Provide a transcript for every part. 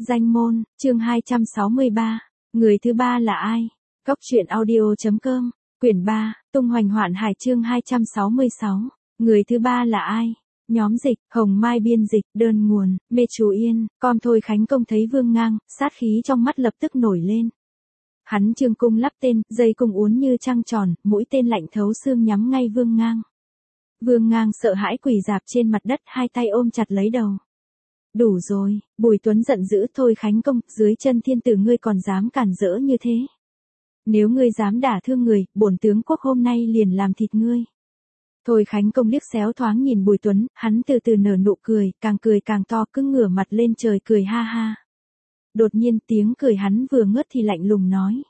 Danh môn, chương 263. Người thứ ba là ai? Cốc truyện audio.com, quyển 3, tung hoành hoạn hải chương 266. Người thứ ba là ai? Nhóm dịch, Hồng Mai biên dịch, đơn nguồn, Mê Chú Yên, com Thôi Khánh Công thấy Vương Ngang, sát khí trong mắt lập tức nổi lên. Hắn trương cung lắp tên, dây cung uốn như trăng tròn, mũi tên lạnh thấu xương nhắm ngay Vương Ngang. Vương Ngang sợ hãi quỳ rạp trên mặt đất, hai tay ôm chặt lấy đầu. Đủ rồi, Bùi Tuấn giận dữ, Thôi Khánh Công, dưới chân thiên tử ngươi còn dám cản rỡ như thế. Nếu ngươi dám đả thương người, bổn tướng quốc hôm nay liền làm thịt ngươi. Thôi Khánh Công liếc xéo thoáng nhìn Bùi Tuấn, hắn từ từ nở nụ cười càng to, cứ ngửa mặt lên trời cười ha ha. Đột nhiên tiếng cười hắn vừa ngớt thì lạnh lùng nói.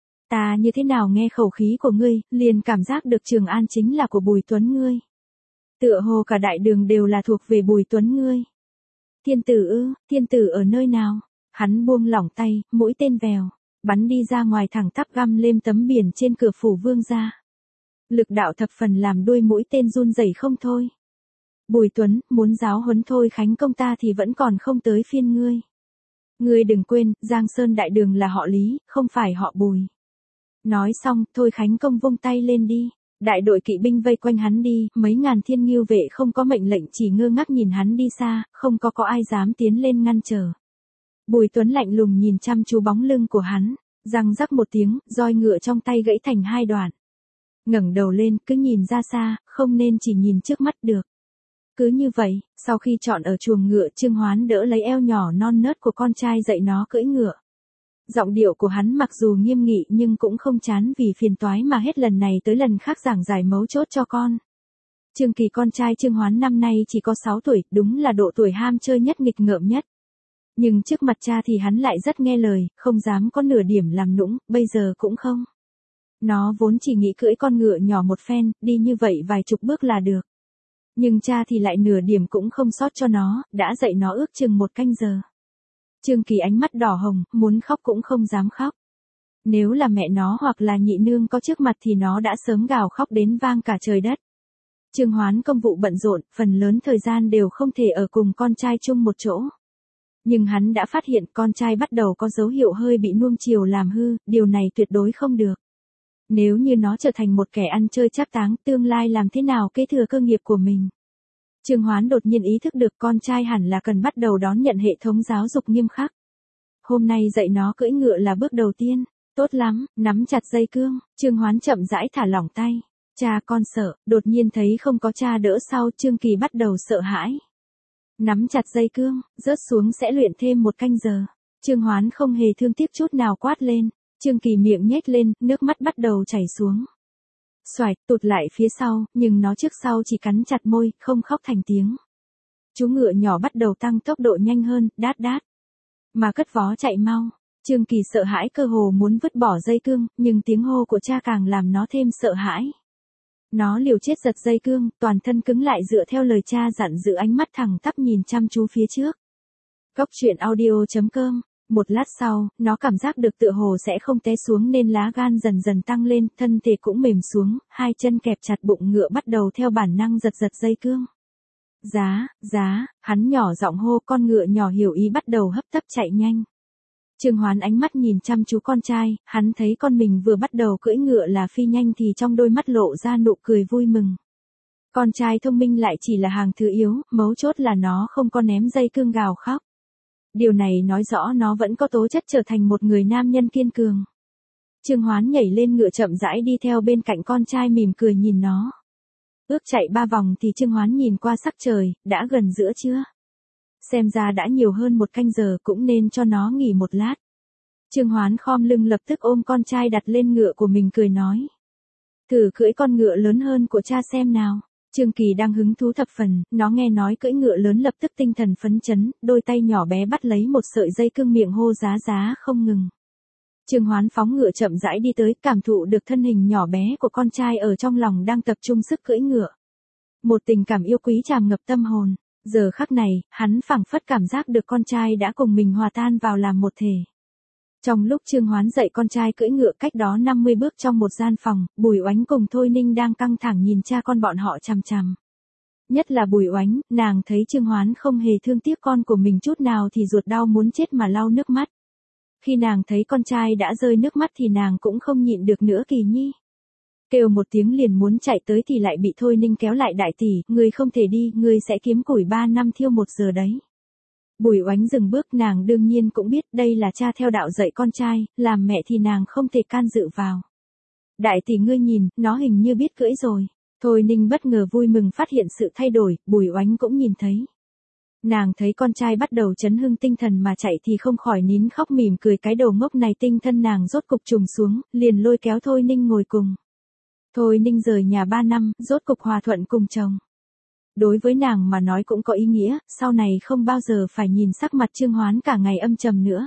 Ta như thế nào nghe khẩu khí của ngươi, liền cảm giác được Trường An chính là của Bùi Tuấn ngươi. Tựa hồ cả đại đường đều là thuộc về Bùi Tuấn ngươi. Thiên tử ư, thiên tử ở nơi nào? Hắn buông lỏng tay, mũi tên vèo, bắn đi ra ngoài thẳng tắp găm lên tấm biển trên cửa phủ Vương gia. Lực đạo thập phần làm đuôi mũi tên run rẩy không thôi. Bùi Tuấn, muốn giáo huấn Thôi Khánh Công ta thì vẫn còn không tới phiên ngươi. Ngươi đừng quên, Giang Sơn đại đường là họ Lý, không phải họ Bùi. Nói xong, Thôi Khánh Công vung tay lên đi. Đại đội kỵ binh vây quanh hắn đi, mấy ngàn thiên ngưu vệ không có mệnh lệnh chỉ ngơ ngác nhìn hắn đi xa, không có ai dám tiến lên ngăn trở. Bùi Tuấn lạnh lùng nhìn chăm chú bóng lưng của hắn, răng rắc một tiếng, roi ngựa trong tay gãy thành hai đoạn. Ngẩng đầu lên, cứ nhìn ra xa, không nên chỉ nhìn trước mắt được. Cứ như vậy, sau khi chọn ở chuồng ngựa, Trương Hoán đỡ lấy eo nhỏ non nớt của con trai dạy nó cưỡi ngựa. Giọng điệu của hắn mặc dù nghiêm nghị nhưng cũng không chán vì phiền toái mà hết lần này tới lần khác giảng giải mấu chốt cho con. Trương Kỳ con trai Trương Hoán năm nay chỉ có 6 tuổi, đúng là độ tuổi ham chơi nhất nghịch ngợm nhất. Nhưng trước mặt cha thì hắn lại rất nghe lời, không dám có nửa điểm làm nũng, bây giờ cũng không. Nó vốn chỉ nghĩ cưỡi con ngựa nhỏ một phen, đi như vậy vài chục bước là được. Nhưng cha thì lại nửa điểm cũng không sót cho nó, đã dạy nó ước chừng 1 canh giờ. Trương Kỳ ánh mắt đỏ hồng, muốn khóc cũng không dám khóc. Nếu là mẹ nó hoặc là nhị nương có trước mặt thì nó đã sớm gào khóc đến vang cả trời đất. Trương Hoán công vụ bận rộn, phần lớn thời gian đều không thể ở cùng con trai chung một chỗ. Nhưng hắn đã phát hiện con trai bắt đầu có dấu hiệu hơi bị nuông chiều làm hư, điều này tuyệt đối không được. Nếu như nó trở thành một kẻ ăn chơi trác táng, tương lai làm thế nào kế thừa cơ nghiệp của mình. Trương Hoán đột nhiên ý thức được con trai hẳn là cần bắt đầu đón nhận hệ thống giáo dục nghiêm khắc. Hôm nay dạy nó cưỡi ngựa là bước đầu tiên. Tốt lắm, nắm chặt dây cương, Trương Hoán chậm rãi thả lỏng tay. Cha con sợ, đột nhiên thấy không có cha đỡ sau, Trương Kỳ bắt đầu sợ hãi. Nắm chặt dây cương, rớt xuống sẽ luyện thêm 1 canh giờ. Trương Hoán không hề thương tiếc chút nào quát lên. Trương Kỳ miệng nhếch lên, nước mắt bắt đầu chảy xuống. Xoạch, tụt lại phía sau, nhưng nó trước sau chỉ cắn chặt môi, không khóc thành tiếng. Chú ngựa nhỏ bắt đầu tăng tốc độ nhanh hơn, đát đát. Mà cất vó chạy mau. Trương Kỳ sợ hãi cơ hồ muốn vứt bỏ dây cương, nhưng tiếng hô của cha càng làm nó thêm sợ hãi. Nó liều chết giật dây cương, toàn thân cứng lại dựa theo lời cha dặn, giữ ánh mắt thẳng tắp nhìn chăm chú phía trước. Cốc truyện audio.com. Một lát sau, nó cảm giác được tựa hồ sẽ không té xuống nên lá gan dần dần tăng lên, thân thể cũng mềm xuống, hai chân kẹp chặt bụng ngựa bắt đầu theo bản năng giật dây cương. Giá, hắn nhỏ giọng hô, con ngựa nhỏ hiểu ý bắt đầu hấp tấp chạy nhanh. Trương Hoán ánh mắt nhìn chăm chú con trai, hắn thấy con mình vừa bắt đầu cưỡi ngựa là phi nhanh thì trong đôi mắt lộ ra nụ cười vui mừng. Con trai thông minh lại chỉ là hàng thứ yếu, mấu chốt là nó không có ném dây cương gào khóc. Điều này nói rõ nó vẫn có tố chất trở thành một người nam nhân kiên cường. Trương Hoán nhảy lên ngựa chậm rãi đi theo bên cạnh con trai mỉm cười nhìn nó. Ước chạy 3 vòng thì Trương Hoán nhìn qua sắc trời, đã gần giữa trưa. Xem ra đã nhiều hơn 1 canh giờ, cũng nên cho nó nghỉ một lát. Trương Hoán khom lưng lập tức ôm con trai đặt lên ngựa của mình cười nói. Thử cưỡi con ngựa lớn hơn của cha xem nào. Trương Kỳ đang hứng thú thập phần, nó nghe nói cưỡi ngựa lớn lập tức tinh thần phấn chấn, đôi tay nhỏ bé bắt lấy một sợi dây cương miệng hô giá không ngừng. Trương Hoán phóng ngựa chậm rãi đi tới, cảm thụ được thân hình nhỏ bé của con trai ở trong lòng đang tập trung sức cưỡi ngựa. Một tình cảm yêu quý tràn ngập tâm hồn, giờ khắc này, hắn phảng phất cảm giác được con trai đã cùng mình hòa tan vào làm một thể. Trong lúc Trương Hoán dạy con trai cưỡi ngựa, cách đó 50 bước trong một gian phòng, Bùi Oánh cùng Thôi Ninh đang căng thẳng nhìn cha con bọn họ chằm chằm. Nhất là Bùi Oánh, nàng thấy Trương Hoán không hề thương tiếc con của mình chút nào thì ruột đau muốn chết mà lau nước mắt. Khi nàng thấy con trai đã rơi nước mắt thì nàng cũng không nhịn được nữa Kỳ Nhi. Kêu một tiếng liền muốn chạy tới thì lại bị Thôi Ninh kéo lại đại tỷ, ngươi không thể đi, ngươi sẽ kiếm củi 3 năm thiêu 1 giờ đấy. Bùi Oánh dừng bước, nàng đương nhiên cũng biết đây là cha theo đạo dạy con trai, làm mẹ thì nàng không thể can dự vào. Đại tỷ ngươi nhìn, nó hình như biết cưỡi rồi. Thôi Ninh bất ngờ vui mừng phát hiện sự thay đổi, Bùi Oánh cũng nhìn thấy. Nàng thấy con trai bắt đầu chấn hưng tinh thần mà chạy thì không khỏi nín khóc mỉm cười, cái đầu ngốc này tinh thân nàng rốt cục trùng xuống, liền lôi kéo Thôi Ninh ngồi cùng. Thôi Ninh rời nhà 3 năm, rốt cục hòa thuận cùng chồng. Đối với nàng mà nói cũng có ý nghĩa, sau này không bao giờ phải nhìn sắc mặt Trương Hoán cả ngày âm trầm nữa.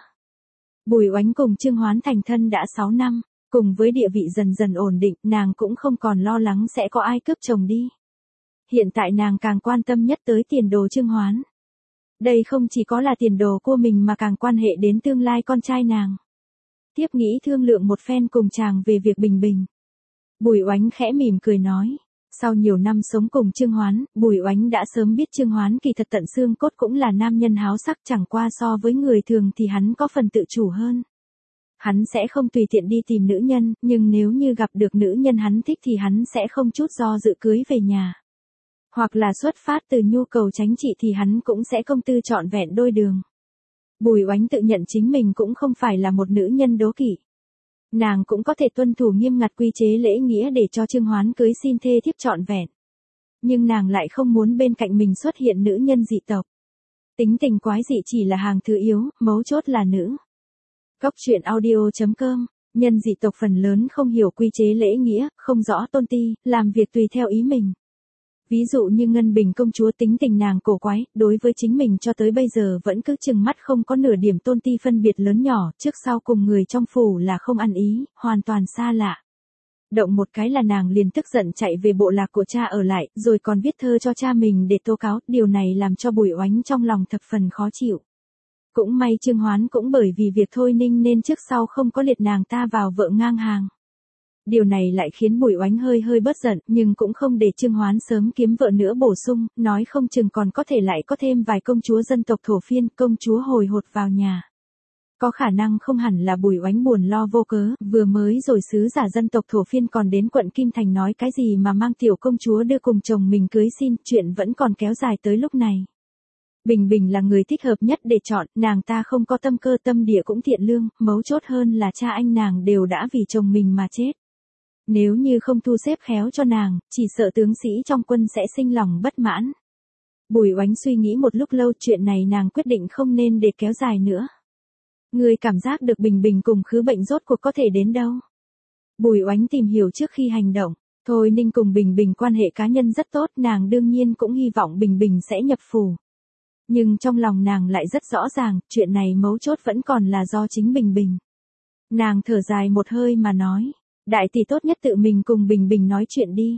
Bùi Oánh cùng Trương Hoán thành thân đã 6 năm, cùng với địa vị dần dần ổn định, nàng cũng không còn lo lắng sẽ có ai cướp chồng đi. Hiện tại nàng càng quan tâm nhất tới tiền đồ Trương Hoán. Đây không chỉ có là tiền đồ của mình mà càng quan hệ đến tương lai con trai nàng. Tiếp nghĩ thương lượng một phen cùng chàng về việc Bình Bình. Bùi Oánh khẽ mỉm cười nói. Sau nhiều năm sống cùng Trương Hoán, Bùi Oánh đã sớm biết Trương Hoán kỳ thật tận xương cốt cũng là nam nhân háo sắc, chẳng qua so với người thường thì hắn có phần tự chủ hơn. Hắn sẽ không tùy tiện đi tìm nữ nhân, nhưng nếu như gặp được nữ nhân hắn thích thì hắn sẽ không chút do dự cưới về nhà. Hoặc là xuất phát từ nhu cầu chính trị thì hắn cũng sẽ công tư trọn vẹn đôi đường. Bùi Oánh tự nhận chính mình cũng không phải là một nữ nhân đố kỵ. Nàng cũng có thể tuân thủ nghiêm ngặt quy chế lễ nghĩa để cho Trương Hoán cưới xin thê thiếp trọn vẹn. Nhưng nàng lại không muốn bên cạnh mình xuất hiện nữ nhân dị tộc. Tính tình quái dị chỉ là hàng thứ yếu, mấu chốt là nữ. Góc truyện audio.com, nhân dị tộc phần lớn không hiểu quy chế lễ nghĩa, không rõ tôn ti, làm việc tùy theo ý mình. Ví dụ như Ngân Bình công chúa tính tình nàng cổ quái, đối với chính mình cho tới bây giờ vẫn cứ chừng mắt không có nửa điểm tôn ti phân biệt lớn nhỏ, trước sau cùng người trong phủ là không ăn ý, hoàn toàn xa lạ. Động một cái là nàng liền tức giận chạy về bộ lạc của cha ở lại, rồi còn viết thơ cho cha mình để tố cáo, điều này làm cho Bùi Oánh trong lòng thập phần khó chịu. Cũng may Trương Hoán cũng bởi vì việc Thôi Ninh nên trước sau không có liệt nàng ta vào vợ ngang hàng. Điều này lại khiến Bùi Oánh hơi bớt giận, nhưng cũng không để Trương Hoán sớm kiếm vợ nữa bổ sung, nói không chừng còn có thể lại có thêm vài công chúa dân tộc thổ phiên, công chúa hồi hột vào nhà. Có khả năng không hẳn là Bùi Oánh buồn lo vô cớ, vừa mới rồi sứ giả dân tộc thổ phiên còn đến quận Kim Thành nói cái gì mà mang tiểu công chúa đưa cùng chồng mình cưới xin, chuyện vẫn còn kéo dài tới lúc này. Bình Bình là người thích hợp nhất để chọn, nàng ta không có tâm cơ tâm địa cũng thiện lương, mấu chốt hơn là cha anh nàng đều đã vì chồng mình mà chết. Nếu như không thu xếp khéo cho nàng, chỉ sợ tướng sĩ trong quân sẽ sinh lòng bất mãn. Bùi Oánh suy nghĩ một lúc lâu, chuyện này nàng quyết định không nên để kéo dài nữa. Người cảm giác được Bình Bình cùng Khứ Bệnh rốt cuộc có thể đến đâu? Bùi Oánh tìm hiểu trước khi hành động. Thôi Ninh cùng Bình Bình quan hệ cá nhân rất tốt, nàng đương nhiên cũng hy vọng Bình Bình sẽ nhập phủ. Nhưng trong lòng nàng lại rất rõ ràng, chuyện này mấu chốt vẫn còn là do chính Bình Bình. Nàng thở dài một hơi mà nói. Đại tỷ tốt nhất tự mình cùng Bình Bình nói chuyện đi.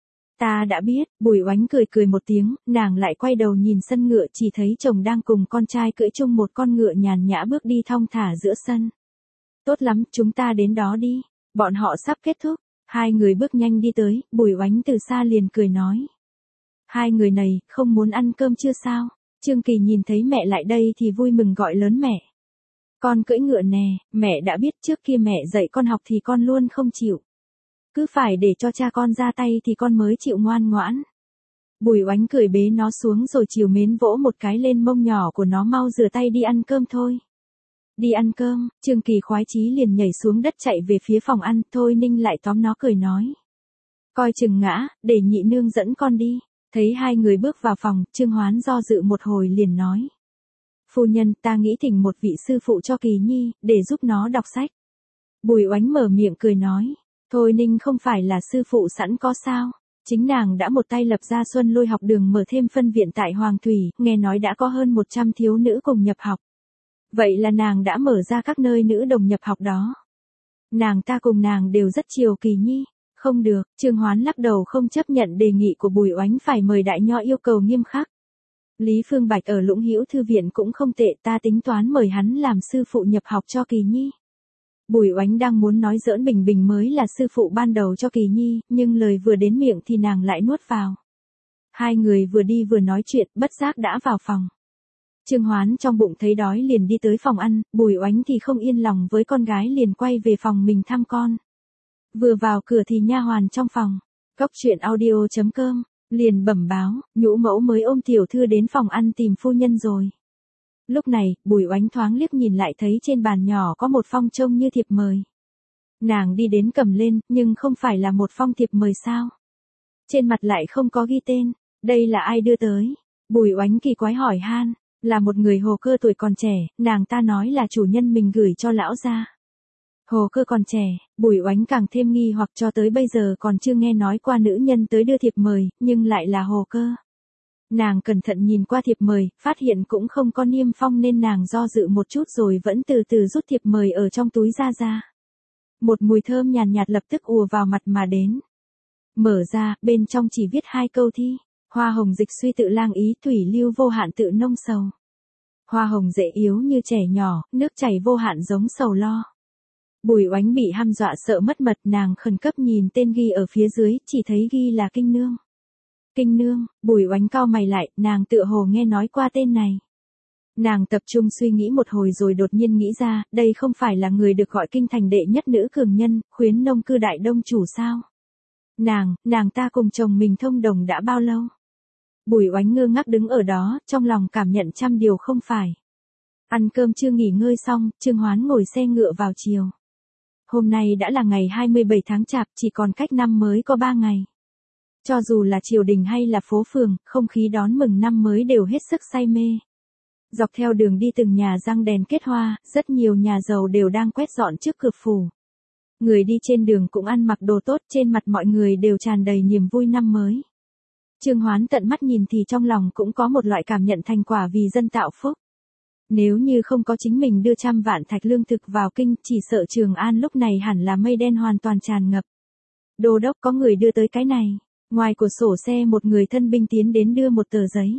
Ta đã biết, Bùi Oánh cười một tiếng, nàng lại quay đầu nhìn sân ngựa, chỉ thấy chồng đang cùng con trai cưỡi chung một con ngựa nhàn nhã bước đi thong thả giữa sân. Tốt lắm, chúng ta đến đó đi. Bọn họ sắp kết thúc. Hai người bước nhanh đi tới, Bùi Oánh từ xa liền cười nói. Hai người này, không muốn ăn cơm chưa sao? Trương Kỳ nhìn thấy mẹ lại đây thì vui mừng gọi lớn mẹ. Con cưỡi ngựa nè, mẹ đã biết trước kia mẹ dạy con học thì con luôn không chịu. Cứ phải để cho cha con ra tay thì con mới chịu ngoan ngoãn. Bùi Oánh cười bế nó xuống rồi chiều mến vỗ một cái lên mông nhỏ của nó, mau rửa tay đi ăn cơm thôi. Đi ăn cơm, Trương Kỳ khoái chí liền nhảy xuống đất chạy về phía phòng ăn, Thôi Ninh lại tóm nó cười nói. Coi chừng ngã, để nhị nương dẫn con đi. Thấy hai người bước vào phòng, Trương Hoán do dự một hồi liền nói. Phu nhân, ta nghĩ thỉnh một vị sư phụ cho Kỳ Nhi, để giúp nó đọc sách. Bùi Oánh mở miệng cười nói. Thôi Ninh không phải là sư phụ sẵn có sao. Chính nàng đã một tay lập ra Xuân Lôi học đường, mở thêm phân viện tại Hoàng Thủy, nghe nói đã có hơn 100 thiếu nữ cùng nhập học. Vậy là nàng đã mở ra các nơi nữ đồng nhập học đó. Nàng ta cùng nàng đều rất chiều Kỳ Nhi. Không được, Trương Hoán lắc đầu không chấp nhận đề nghị của Bùi Oánh, phải mời đại nho yêu cầu nghiêm khắc. Lý Phương Bạch ở Lũng Hữu Thư viện cũng không tệ, ta tính toán mời hắn làm sư phụ nhập học cho Kỳ Nhi. Bùi Oánh đang muốn nói giỡn Bình Bình mới là sư phụ ban đầu cho Kỳ Nhi, nhưng lời vừa đến miệng thì nàng lại nuốt vào. Hai người vừa đi vừa nói chuyện, bất giác đã vào phòng. Trương Hoán trong bụng thấy đói liền đi tới phòng ăn, Bùi Oánh thì không yên lòng với con gái liền quay về phòng mình thăm con. Vừa vào cửa thì nha hoàn trong phòng, Cóc truyện audio.com, liền bẩm báo, nhũ mẫu mới ôm tiểu thư đến phòng ăn tìm phu nhân rồi. Lúc này, Bùi Oánh thoáng liếc nhìn lại thấy trên bàn nhỏ có một phong trông như thiệp mời. Nàng đi đến cầm lên, nhưng không phải là một phong thiệp mời sao? Trên mặt lại không có ghi tên, đây là ai đưa tới? Bùi Oánh kỳ quái hỏi han, là một người Hồ Cơ tuổi còn trẻ, nàng ta nói là chủ nhân mình gửi cho lão gia. Hồ Cơ còn trẻ, Bùi Oánh càng thêm nghi hoặc cho tới bây giờ còn chưa nghe nói qua nữ nhân tới đưa thiệp mời, nhưng lại là Hồ Cơ. Nàng cẩn thận nhìn qua thiệp mời, phát hiện cũng không có niêm phong nên nàng do dự một chút rồi vẫn từ từ rút thiệp mời ở trong túi ra. Một mùi thơm nhàn nhạt lập tức ùa vào mặt mà đến. Mở ra, bên trong chỉ viết hai câu thi. Hoa hồng dịch suy tự lang ý, thủy lưu vô hạn tự nông sầu. Hoa hồng dễ yếu như trẻ nhỏ, nước chảy vô hạn giống sầu lo. Bùi Oánh bị hăm dọa sợ mất mật, nàng khẩn cấp nhìn tên ghi ở phía dưới, chỉ thấy ghi là Kinh Nương. Kinh Nương, Bùi Oánh cau mày lại, nàng tựa hồ nghe nói qua tên này. Nàng tập trung suy nghĩ một hồi rồi đột nhiên nghĩ ra, đây không phải là người được gọi kinh thành đệ nhất nữ cường nhân, khuyến nông cư đại đông chủ sao? Nàng ta cùng chồng mình thông đồng đã bao lâu? Bùi Oánh ngơ ngác đứng ở đó, trong lòng cảm nhận trăm điều không phải. Ăn cơm chưa nghỉ ngơi xong, Trương Hoán ngồi xe ngựa vào chiều. Hôm nay đã là ngày 27 tháng Chạp, chỉ còn cách năm mới có 3 ngày. Cho dù là triều đình hay là phố phường, không khí đón mừng năm mới đều hết sức say mê. Dọc theo đường đi từng nhà răng đèn kết hoa, rất nhiều nhà giàu đều đang quét dọn trước cửa phủ. Người đi trên đường cũng ăn mặc đồ tốt, trên mặt mọi người đều tràn đầy niềm vui năm mới. Trương Hoán tận mắt nhìn thì trong lòng cũng có một loại cảm nhận thành quả vì dân tạo phúc. Nếu như không có chính mình đưa 100 vạn thạch lương thực vào kinh, chỉ sợ Trường An lúc này hẳn là mây đen hoàn toàn tràn ngập. Đô đốc có người đưa tới cái này. Ngoài cửa sổ xe một người thân binh tiến đến đưa một tờ giấy.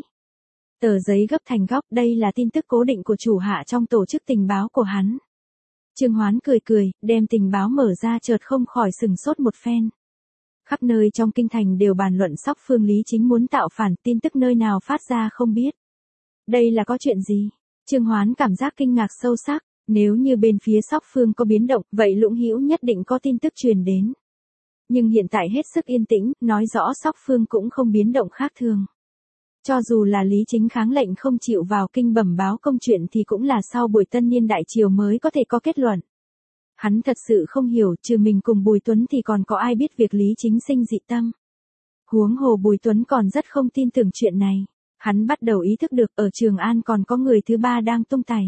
Tờ giấy gấp thành góc, đây là tin tức cố định của chủ hạ trong tổ chức tình báo của hắn. Trương Hoán cười, đem tình báo mở ra chợt không khỏi sừng sốt một phen. Khắp nơi trong kinh thành đều bàn luận Sóc Phương Lý Chính muốn tạo phản, tin tức nơi nào phát ra không biết. Đây là có chuyện gì? Trương Hoán cảm giác kinh ngạc sâu sắc, nếu như bên phía Sóc Phương có biến động, vậy Lũng Hữu nhất định có tin tức truyền đến. Nhưng hiện tại hết sức yên tĩnh, nói rõ Sóc Phương cũng không biến động khác thường. Cho dù là Lý Chính kháng lệnh không chịu vào kinh bẩm báo công chuyện thì cũng là sau buổi tân niên đại triều mới có thể có kết luận. Hắn thật sự không hiểu, trừ mình cùng Bùi Tuấn thì còn có ai biết việc Lý Chính sinh dị tâm. Huống hồ Bùi Tuấn còn rất không tin tưởng chuyện này. Hắn bắt đầu ý thức được ở Trường An còn có người thứ ba đang tung tày.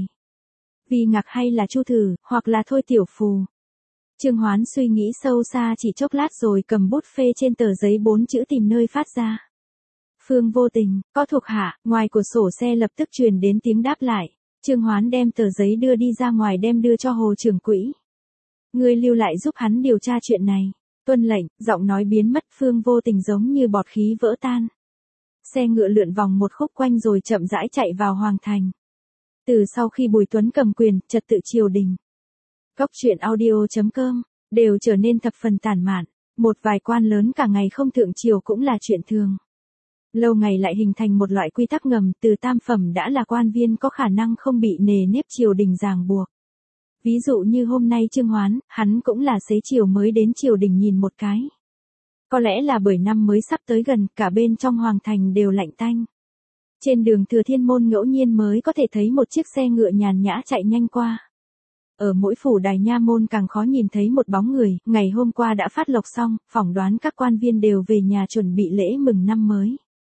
Vì Ngạc hay là Chu Thử, hoặc là Thôi Tiểu Phù. Trương Hoán suy nghĩ sâu xa chỉ chốc lát rồi cầm bút phê trên tờ giấy 4 chữ tìm nơi phát ra. Phương Vô Tình, có thuộc hạ, ngoài cửa sổ xe lập tức truyền đến tiếng đáp lại. Trương Hoán đem tờ giấy đưa đi ra ngoài đem đưa cho Hồ trưởng quỹ. Ngươi lưu lại giúp hắn điều tra chuyện này. Tuân lệnh, giọng nói biến mất, Phương Vô Tình giống như bọt khí vỡ tan. Xe ngựa lượn vòng một khúc quanh rồi chậm rãi chạy vào Hoàng Thành. Từ sau khi Bùi Tuấn cầm quyền, trật tự triều đình, Cóc truyện audio.com, đều trở nên thập phần tản mạn. Một vài quan lớn cả ngày không thượng triều cũng là chuyện thường. Lâu ngày lại hình thành một loại quy tắc ngầm, từ tam phẩm đã là quan viên có khả năng không bị nề nếp triều đình ràng buộc. Ví dụ như hôm nay Trương Hoán, hắn cũng là xế chiều mới đến triều đình nhìn một cái. Có lẽ là bởi năm mới sắp tới gần, cả bên trong Hoàng Thành đều lạnh tanh. Trên đường Thừa Thiên Môn ngẫu nhiên mới có thể thấy một chiếc xe ngựa nhàn nhã chạy nhanh qua. Ở mỗi phủ đài nha môn càng khó nhìn thấy một bóng người, ngày hôm qua đã phát lộc xong, phỏng đoán các quan viên đều về nhà chuẩn bị lễ mừng năm mới.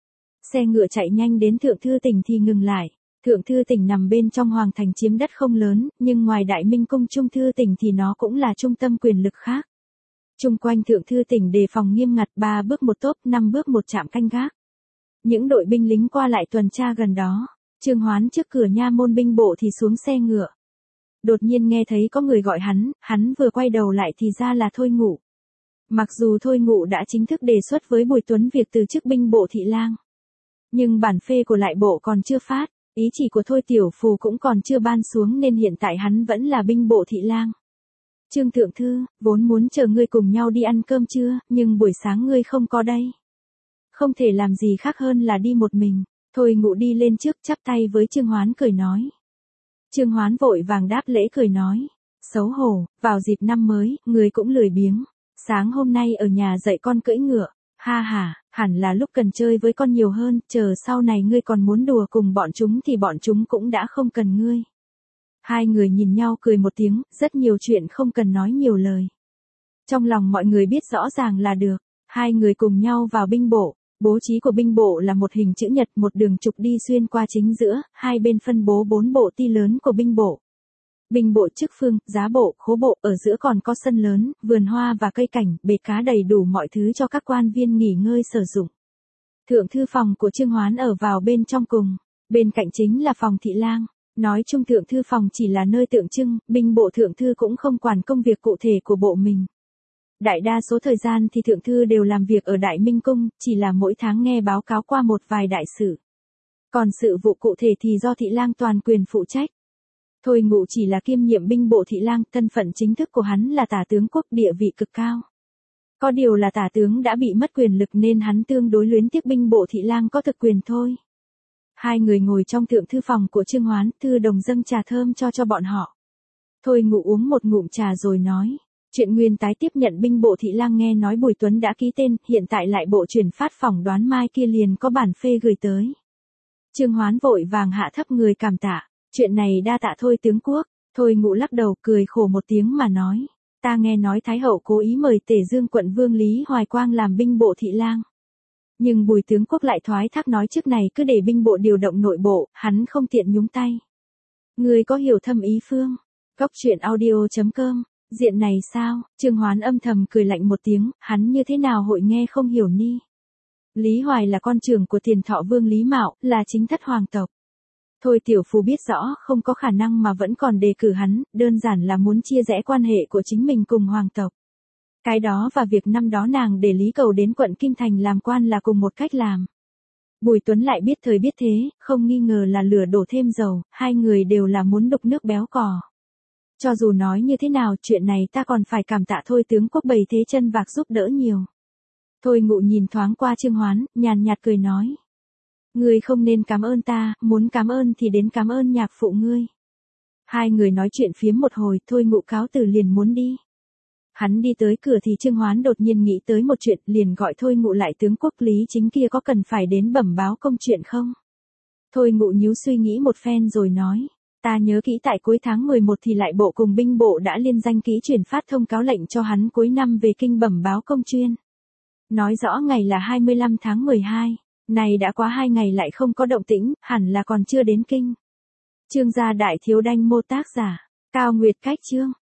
Xe ngựa chạy nhanh đến Thượng Thư Tỉnh thì ngừng lại. Thượng Thư Tỉnh nằm bên trong Hoàng Thành chiếm đất không lớn, nhưng ngoài Đại Minh Cung Trung Thư Tỉnh thì nó cũng là trung tâm quyền lực khác. Chung quanh Thượng Thư Tỉnh đề phòng nghiêm ngặt, 3 bước một tốp, 5 bước một trạm canh gác. Những đội binh lính qua lại tuần tra gần đó. Trương Hoán trước cửa nha môn binh bộ thì xuống xe ngựa. Đột nhiên nghe thấy có người gọi hắn vừa quay đầu lại thì ra là Thôi Ngụ. Mặc dù Thôi Ngụ đã chính thức đề xuất với Bùi Tuấn việc từ chức binh bộ thị lang. Nhưng bản phê của lại bộ còn chưa phát, ý chỉ của Thôi Tiểu Phù cũng còn chưa ban xuống nên hiện tại hắn vẫn là binh bộ thị lang. Trương Thượng Thư, vốn muốn chờ ngươi cùng nhau đi ăn cơm trưa, nhưng buổi sáng ngươi không có đây. không thể làm gì khác hơn là đi một mình. Thôi Ngụ đi lên trước chắp tay với Trương Hoán cười nói. Trương Hoán vội vàng đáp lễ cười nói. Xấu hổ, vào dịp năm mới, người cũng lười biếng. Sáng hôm nay ở nhà dạy con cưỡi ngựa. Ha ha, hẳn là lúc cần chơi với con nhiều hơn, chờ sau này ngươi còn muốn đùa cùng bọn chúng thì bọn chúng cũng đã không cần ngươi. Hai người nhìn nhau cười một tiếng, rất nhiều chuyện không cần nói nhiều lời. Trong lòng mọi người biết rõ ràng là được. Hai người cùng nhau vào binh bộ. Bố trí của binh bộ là một hình chữ nhật, một đường trục đi xuyên qua chính giữa, hai bên phân bố 4 bộ ti lớn của binh bộ. Binh bộ chức phương, giá bộ, khố bộ, ở giữa còn có sân lớn, vườn hoa và cây cảnh, bể cá đầy đủ mọi thứ cho các quan viên nghỉ ngơi sử dụng. Thượng thư phòng của Trương Hoán ở vào bên trong cùng, bên cạnh chính là phòng thị lang. Nói chung thượng thư phòng chỉ là nơi tượng trưng, binh bộ thượng thư cũng không quản công việc cụ thể của bộ mình. Đại đa số thời gian thì thượng thư đều làm việc ở Đại Minh Cung, chỉ là mỗi tháng nghe báo cáo qua một vài đại sự. Còn sự vụ cụ thể thì do thị lang toàn quyền phụ trách. Thôi Ngụ chỉ là kiêm nhiệm binh bộ thị lang, thân phận chính thức của hắn là tả tướng quốc, địa vị cực cao. Có điều là tả tướng đã bị mất quyền lực nên hắn tương đối luyến tiếc binh bộ thị lang có thực quyền thôi. Hai người ngồi trong thượng thư phòng của Trương Hoán, thư đồng dâng trà thơm cho bọn họ. Thôi Ngụ uống một ngụm trà rồi nói. Chuyện nguyên tái tiếp nhận binh bộ thị lang nghe nói Bùi Tuấn đã ký tên, hiện tại lại bộ chuyển phát phỏng đoán mai kia liền có bản phê gửi tới. Trương Hoán vội vàng hạ thấp người cảm tạ. Chuyện này đa tạ Thôi tướng quốc. Thôi Ngụ lắc đầu cười khổ một tiếng mà nói. Ta nghe nói Thái hậu cố ý mời Tể Dương quận vương Lý Hoài Quang làm binh bộ thị lang. Nhưng Bùi tướng quốc lại thoái thác nói trước này cứ để binh bộ điều động nội bộ, hắn không tiện nhúng tay. Người có hiểu thâm ý phương? Góc truyện audio.com. Diện này sao? Trương Hoán âm thầm cười lạnh một tiếng, hắn như thế nào hội nghe không hiểu ni. Lý Hoài là con trưởng của Tiền Thọ Vương Lý Mạo, là chính thất hoàng tộc. Thôi tiểu phu biết rõ không có khả năng mà vẫn còn đề cử hắn, đơn giản là muốn chia rẽ quan hệ của chính mình cùng hoàng tộc. Cái đó và việc năm đó nàng để Lý Cầu đến quận Kim Thành làm quan là cùng một cách làm. Bùi Tuấn lại biết thời biết thế, không nghi ngờ là lửa đổ thêm dầu, hai người đều là muốn đục nước béo cò. Cho dù nói như thế nào, chuyện này ta còn phải cảm tạ Thôi tướng quốc bày thế chân vạc giúp đỡ nhiều. Thôi Ngụ nhìn thoáng qua Trương Hoán, nhàn nhạt cười nói. Ngươi không nên cảm ơn ta, muốn cảm ơn thì đến cảm ơn nhạc phụ ngươi. Hai người nói chuyện phiếm một hồi, Thôi Ngụ cáo từ liền muốn đi. Hắn đi tới cửa thì Trương Hoán đột nhiên nghĩ tới một chuyện, liền gọi Thôi Ngụ lại, tướng quốc Lý Chính kia có cần phải đến bẩm báo công chuyện không? Thôi Ngụ nhíu suy nghĩ một phen rồi nói. Ta nhớ kỹ tại cuối tháng 11 thì lại bộ cùng binh bộ đã liên danh ký chuyển phát thông cáo lệnh cho hắn cuối năm về kinh bẩm báo công chuyên. Nói rõ ngày là 25 tháng 12, này đã quá 2 ngày lại không có động tĩnh, hẳn là còn chưa đến kinh. Chương gia đại thiếu đanh mô tác giả, Cao Nguyệt Cách chương.